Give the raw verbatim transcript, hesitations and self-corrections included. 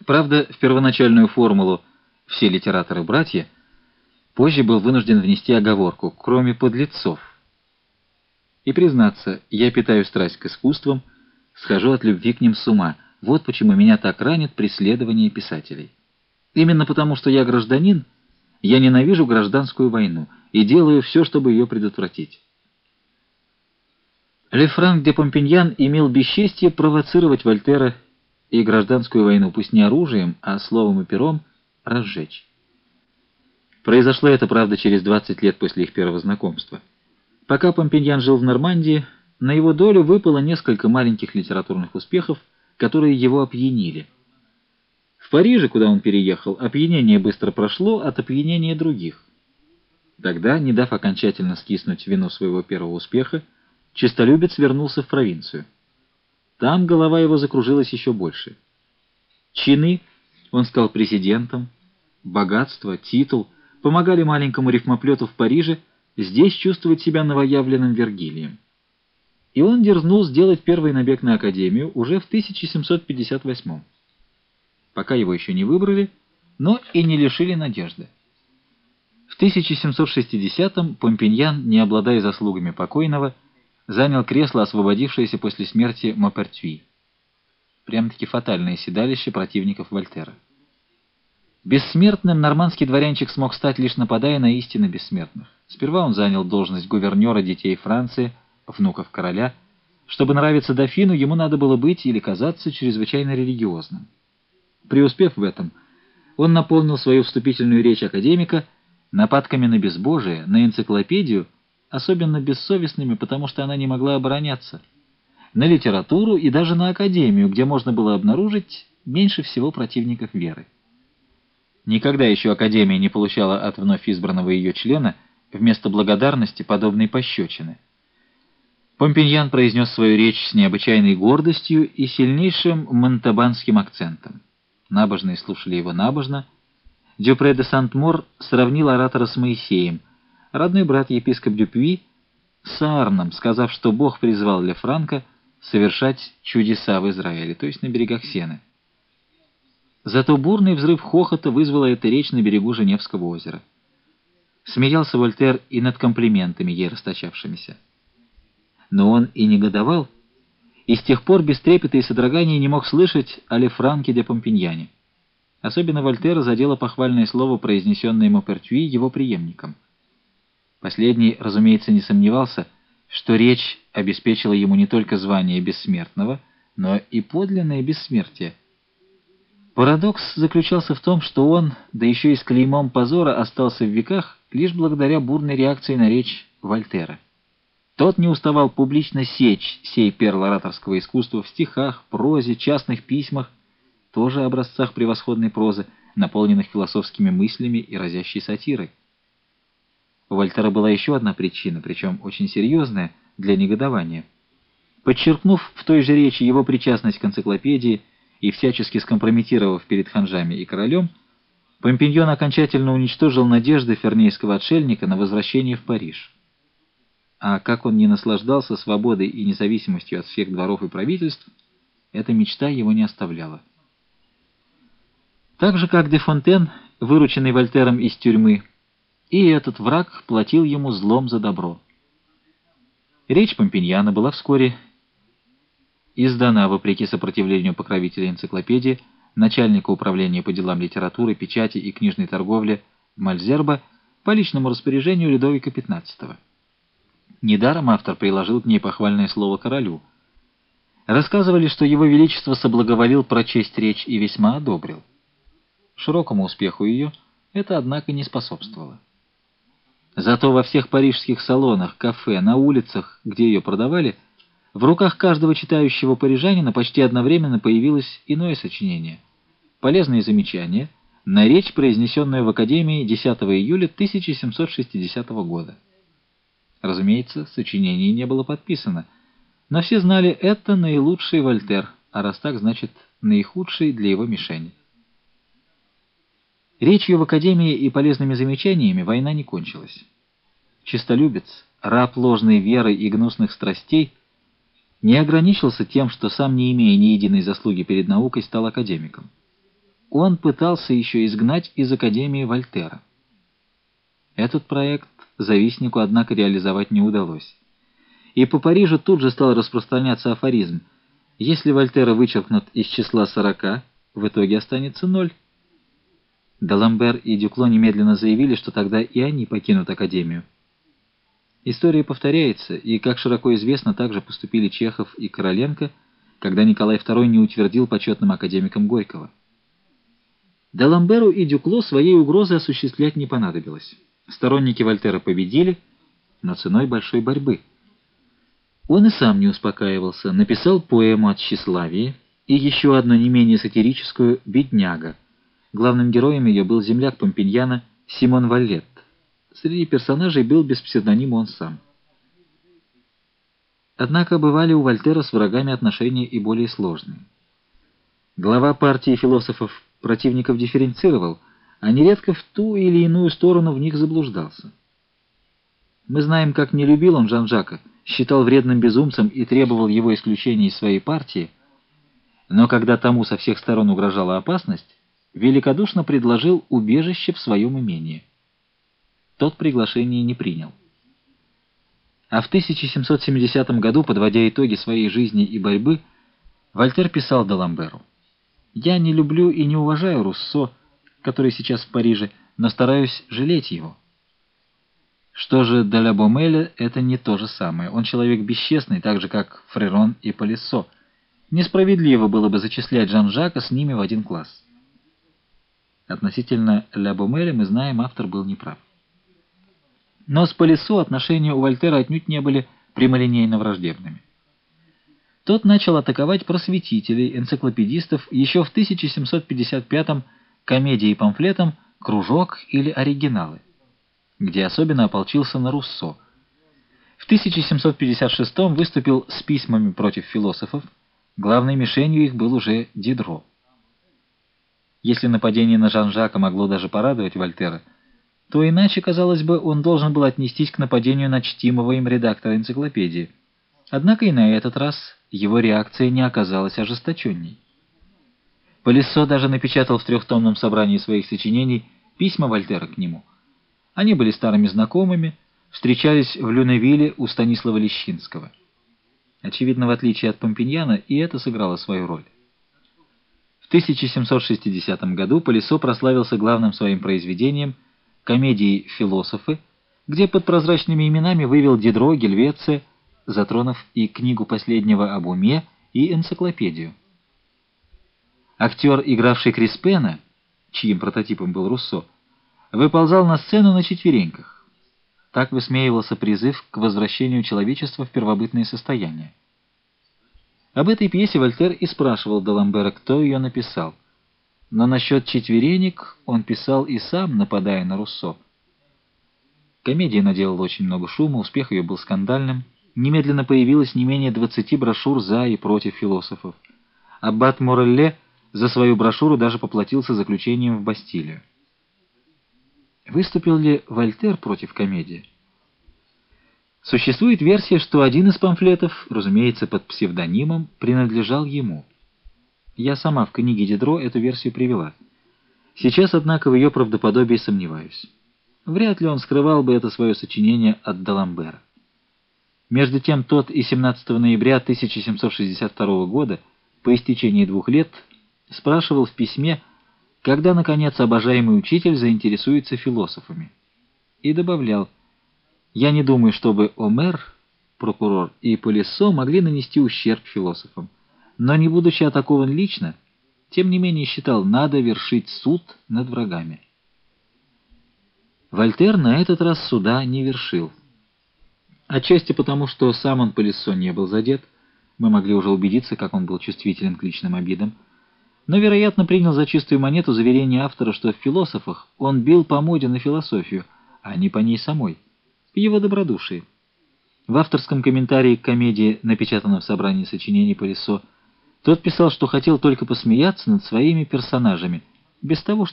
Правда, в первоначальную формулу «все литераторы братья» позже был вынужден внести оговорку «кроме подлецов». И признаться, я питаю страсть к искусствам, схожу от любви к ним с ума. Вот почему меня так ранит преследование писателей. Именно потому, что я гражданин, я ненавижу гражданскую войну и делаю все, чтобы ее предотвратить. Лефранк де Помпиньян имел бесчестие провоцировать Вольтера и гражданскую войну, пусть не оружием, а словом и пером, разжечь. Произошло это, правда, через двадцать лет после их первого знакомства. Пока Помпиньян жил в Нормандии, на его долю выпало несколько маленьких литературных успехов, которые его опьянили. В Париже, куда он переехал, опьянение быстро прошло от опьянения других. Тогда, не дав окончательно скиснуть вину своего первого успеха, честолюбец вернулся в провинцию. Там голова его закружилась еще больше. Чины, он стал президентом, богатство, титул помогали маленькому рифмоплету в Париже здесь чувствовать себя новоявленным Вергилием. И он дерзнул сделать первый набег на Академию уже в тысяча семьсот пятьдесят восьмом. Пока его еще не выбрали, но и не лишили надежды. В тысяча семьсот шестидесятом Помпиньян, не обладая заслугами покойного, занял кресло, освободившееся после смерти Мопертюи. Прям-таки фатальное седалище противников Вольтера. Бессмертным нормандский дворянчик смог стать, лишь нападая на истины бессмертных. Сперва он занял должность гувернера детей Франции, внуков короля. Чтобы нравиться дофину, ему надо было быть или казаться чрезвычайно религиозным. Преуспев в этом, он наполнил свою вступительную речь академика нападками на безбожие, на энциклопедию, особенно бессовестными, потому что она не могла обороняться, на литературу и даже на академию, где можно было обнаружить меньше всего противников веры. Никогда еще академия не получала от вновь избранного ее члена вместо благодарности подобной пощечины. Помпиньян произнес свою речь с необычайной гордостью и сильнейшим монтабанским акцентом. Набожные слушали его набожно. Дюпре де Сент-Мор сравнил оратора с Моисеем, родной брат епископ Дюпюи с Аарном, сказав, что Бог призвал Лефранка совершать чудеса в Израиле, то есть на берегах Сены. Зато бурный взрыв хохота вызвала эта речь на берегу Женевского озера. Смеялся Вольтер и над комплиментами, ей расточавшимися. Но он и негодовал, и с тех пор без трепета и содрогания не мог слышать о Лефранке де Помпиньяне. Особенно Вольтера задело похвальное слово, произнесенное Мопертюи его преемником. Последний, разумеется, не сомневался, что речь обеспечила ему не только звание бессмертного, но и подлинное бессмертие. Парадокс заключался в том, что он, да еще и с клеймом позора, остался в веках лишь благодаря бурной реакции на речь Вольтера. Тот не уставал публично сечь сей перл ораторского искусства в стихах, прозе, частных письмах, тоже образцах превосходной прозы, наполненных философскими мыслями и разящей сатирой. У Вольтера была еще одна причина, причем очень серьезная, для негодования. Подчеркнув в той же речи его причастность к энциклопедии и всячески скомпрометировав перед ханжами и королем, Помпиньон окончательно уничтожил надежды фернейского отшельника на возвращение в Париж. А как он не наслаждался свободой и независимостью от всех дворов и правительств, эта мечта его не оставляла. Так же, как де Фонтен, вырученный Вольтером из тюрьмы, и этот враг платил ему злом за добро. Речь Помпиньяна была вскоре издана, вопреки сопротивлению покровителя энциклопедии, начальника управления по делам литературы, печати и книжной торговли Мальзерба по личному распоряжению Людовика пятнадцатого. Недаром автор приложил к ней похвальное слово королю. Рассказывали, что его величество соблаговолил прочесть речь и весьма одобрил. Широкому успеху ее это, однако, не способствовало. Зато во всех парижских салонах, кафе, на улицах, где ее продавали, в руках каждого читающего парижанина почти одновременно появилось иное сочинение — полезные замечания на речь, произнесенную в Академии десятого июля тысяча семьсот шестидесятого года. Разумеется, сочинение не было подписано, но все знали, это наилучший Вольтер, а раз так, значит, наихудший для его мишени. Речью в Академии и полезными замечаниями война не кончилась. Честолюбец, раб ложной веры и гнусных страстей, не ограничился тем, что сам, не имея ни единой заслуги перед наукой, стал академиком. он пытался еще изгнать из Академии Вольтера. Этот проект завистнику, однако, реализовать не удалось. И по Парижу тут же стал распространяться афоризм: если Вольтера вычеркнут из числа сорока, в итоге останется ноль. Даламбер и Дюкло немедленно заявили, что тогда и они покинут Академию. История повторяется, и, как широко известно, также поступили Чехов и Короленко, когда Николай второй не утвердил почетным академиком Горького. Даламберу и Дюкло своей угрозы осуществлять не понадобилось. Сторонники Вольтера победили, но ценой большой борьбы. Он и сам не успокаивался, написал поэму о тщеславии и еще одну не менее сатирическую «Бедняга». Главным героем ее был земляк Помпиньяна Симон Валлет. Среди персонажей был без псевдонима он сам. Однако бывали у Вольтера с врагами отношения и более сложные. Глава партии философов противников дифференцировал, а нередко в ту или иную сторону в них заблуждался. Мы знаем, как не любил он Жан-Жака, считал вредным безумцем и требовал его исключения из своей партии, но когда тому со всех сторон угрожала опасность, великодушно предложил убежище в своем имении. Тот приглашение не принял. А в тысяча семьсот семидесятом году, подводя итоги своей жизни и борьбы, Вольтер писал Даламберу: «Я не люблю и не уважаю Руссо, который сейчас в Париже, но стараюсь жалеть его». Что же до Ля Бомеля, это не то же самое. Он человек бесчестный, так же, как Фрерон и Полиссо. Несправедливо было бы зачислять Жан-Жака с ними в один класс. Относительно Ля Бомеля, мы знаем, автор был неправ. Но с Полиссо отношения у Вольтера отнюдь не были прямолинейно враждебными. Тот начал атаковать просветителей, энциклопедистов еще в тысяча семьсот пятьдесят пятом комедией и памфлетом «Кружок» или «Оригиналы», где особенно ополчился на Руссо. В тысяча семьсот пятьдесят шестом выступил с письмами против философов, главной мишенью их был уже Дидро. Если нападение на Жан-Жака могло даже порадовать Вольтера, то иначе, казалось бы, он должен был отнестись к нападению на чтимого им редактора энциклопедии. Однако и на этот раз его реакция не оказалась ожесточенней. Полиссо даже напечатал в трехтомном собрании своих сочинений письма Вольтера к нему. Они были старыми знакомыми, встречались в Люневилле у Станислава Лещинского. Очевидно, в отличие от Помпиньяна, и это сыграло свою роль. В тысяча семьсот шестидесятом году Полиссо прославился главным своим произведением комедией «Философы», где под прозрачными именами вывел Дидро, Гельвеция, затронув и книгу последнего об уме, и энциклопедию. Актер, игравший Криспена, чьим прототипом был Руссо, выползал на сцену на четвереньках. Так высмеивался призыв к возвращению человечества в первобытное состояние. Об этой пьесе Вольтер и спрашивал Даламбера, кто ее написал. Но насчет четверенек он писал и сам, нападая на Руссо. Комедия наделала очень много шума, успех ее был скандальным. Немедленно появилось не менее двадцати брошюр за и против философов. Аббат Морелле за свою брошюру даже поплатился заключением в Бастилию. Выступил ли Вольтер против комедии? Существует версия, что один из памфлетов, разумеется, под псевдонимом, принадлежал ему. Я сама в книге Дидро эту версию привела. Сейчас, однако, в ее правдоподобии сомневаюсь. Вряд ли он скрывал бы это свое сочинение от Даламбера. Между тем, тот и семнадцатого ноября тысяча семьсот шестьдесят второго года, по истечении двух лет, спрашивал в письме, когда, наконец, обожаемый учитель заинтересуется философами. И добавлял: «Я не думаю, чтобы Омер, прокурор, и Полиссо могли нанести ущерб философам, но, не будучи атакован лично, тем не менее считал, надо вершить суд над врагами». Вольтер на этот раз суда не вершил. Отчасти потому, что сам он Полиссо не был задет, мы могли уже убедиться, как он был чувствителен к личным обидам, но, вероятно, принял за чистую монету заверение автора, что в философах он бил по моде на философию, а не по ней самой, в его добродушии. В авторском комментарии к комедии, напечатанном в собрании сочинений Полиссо, тот писал, что хотел только посмеяться над своими персонажами, без того,